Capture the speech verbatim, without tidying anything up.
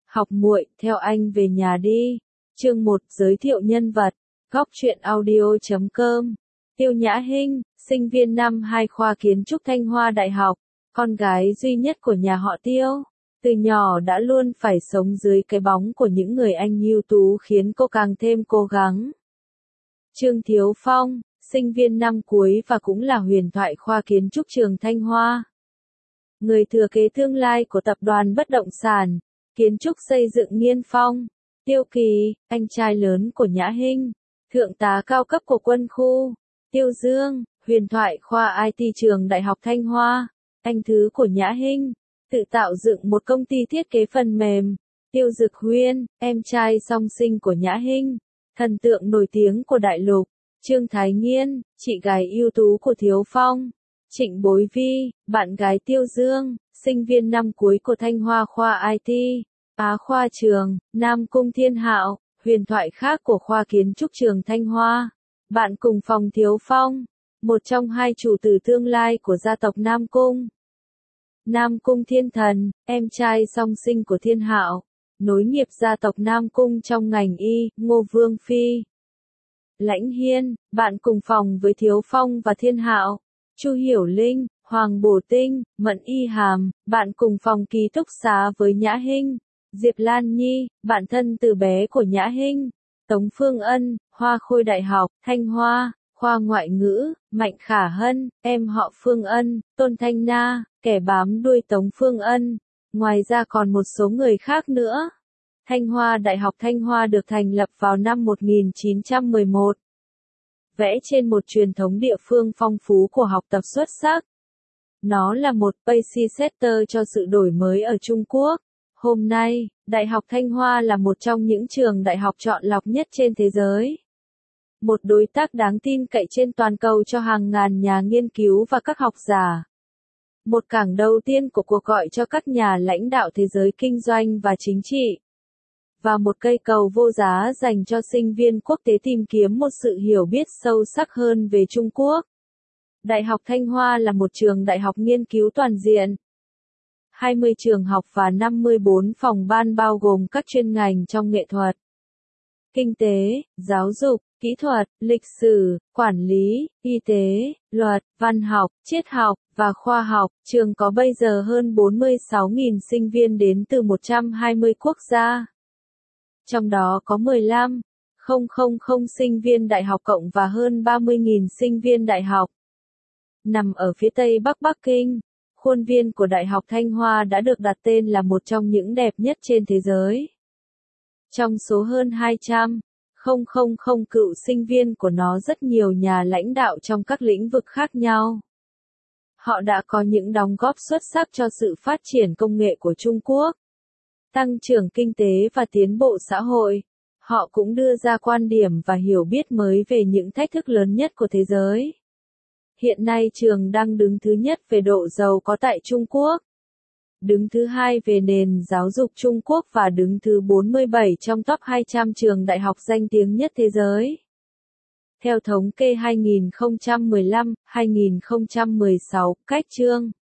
Học muội, theo anh về nhà đi. Chương một, giới thiệu nhân vật. Góc truyện audio chấm com. Tiêu Nhã Hinh, sinh viên năm hai khoa kiến trúc Thanh Hoa Đại học, con gái duy nhất của nhà họ Tiêu. Từ nhỏ đã luôn phải sống dưới cái bóng của những người anh ưu tú khiến cô càng thêm cố gắng. Trương Thiếu Phong, sinh viên năm cuối và cũng là huyền thoại khoa kiến trúc trường Thanh Hoa. Người thừa kế tương lai của tập đoàn bất động sản, kiến trúc xây dựng Nghiên Phong. Tiêu Kỳ, anh trai lớn của Nhã Hinh, thượng tá cao cấp của quân khu. Tiêu Dương, huyền thoại khoa i tê trường Đại học Thanh Hoa, anh thứ của Nhã Hinh, tự tạo dựng một công ty thiết kế phần mềm. Tiêu Dực Huyên, em trai song sinh của Nhã Hinh, thần tượng nổi tiếng của đại lục. Trương Thái Nghiên, chị gái ưu tú của Thiếu Phong. Trịnh Bối Vi, bạn gái Tiêu Dương, sinh viên năm cuối của Thanh Hoa khoa i tê. Á khoa trường, Nam Cung Thiên Hạo, huyền thoại khác của khoa kiến trúc trường Thanh Hoa. Bạn cùng phòng Thiếu Phong, một trong hai chủ tử tương lai của gia tộc Nam Cung. Nam Cung Thiên Thần, em trai song sinh của Thiên Hạo, nối nghiệp gia tộc Nam Cung trong ngành y. Ngô Vương Phi. Lãnh Hiên, bạn cùng phòng với Thiếu Phong và Thiên Hạo. Chu Hiểu Linh, Hoàng Bổ Tinh, Mận Y Hàm, bạn cùng phòng ký túc xá với Nhã Hinh. Diệp Lan Nhi, bạn thân từ bé của Nhã Hinh. Tống Phương Ân, Hoa Khôi Đại học, Thanh Hoa, khoa ngoại ngữ. Mạnh Khả Hân, em họ Phương Ân. Tôn Thanh Na, kẻ bám đuôi Tống Phương Ân. Ngoài ra còn một số người khác nữa. Thanh Hoa Đại học Thanh Hoa được thành lập vào năm một nghìn chín trăm mười một. Vẽ trên một truyền thống địa phương phong phú của học tập xuất sắc. Nó là một pace setter cho sự đổi mới ở Trung Quốc. Hôm nay, Đại học Thanh Hoa là một trong những trường đại học chọn lọc nhất trên thế giới. Một đối tác đáng tin cậy trên toàn cầu cho hàng ngàn nhà nghiên cứu và các học giả. Một cảng đầu tiên của cuộc gọi cho các nhà lãnh đạo thế giới kinh doanh và chính trị. Và một cây cầu vô giá dành cho sinh viên quốc tế tìm kiếm một sự hiểu biết sâu sắc hơn về Trung Quốc. Đại học Thanh Hoa là một trường đại học nghiên cứu toàn diện. hai mươi trường học và năm mươi bốn phòng ban bao gồm các chuyên ngành trong nghệ thuật, kinh tế, giáo dục, kỹ thuật, lịch sử, quản lý, y tế, luật, văn học, triết học, và khoa học. Trường có bây giờ hơn bốn mươi sáu nghìn sinh viên đến từ một trăm hai mươi quốc gia. Trong đó có mười lăm nghìn sinh viên đại học cộng và hơn ba mươi nghìn sinh viên đại học. Nằm ở phía tây bắc Bắc Kinh, khuôn viên của Đại học Thanh Hoa đã được đặt tên là một trong những đẹp nhất trên thế giới. Trong số hơn hai trăm nghìn cựu sinh viên của nó rất nhiều nhà lãnh đạo trong các lĩnh vực khác nhau. Họ đã có những đóng góp xuất sắc cho sự phát triển công nghệ của Trung Quốc, tăng trưởng kinh tế và tiến bộ xã hội. Họ cũng đưa ra quan điểm và hiểu biết mới về những thách thức lớn nhất của thế giới. Hiện nay trường đang đứng thứ nhất về độ giàu có tại Trung Quốc, đứng thứ hai về nền giáo dục Trung Quốc và đứng thứ bốn mươi bảy trong top hai trăm trường đại học danh tiếng nhất thế giới. Theo thống kê hai nghìn không trăm mười lăm đến hai nghìn không trăm mười sáu, cách chương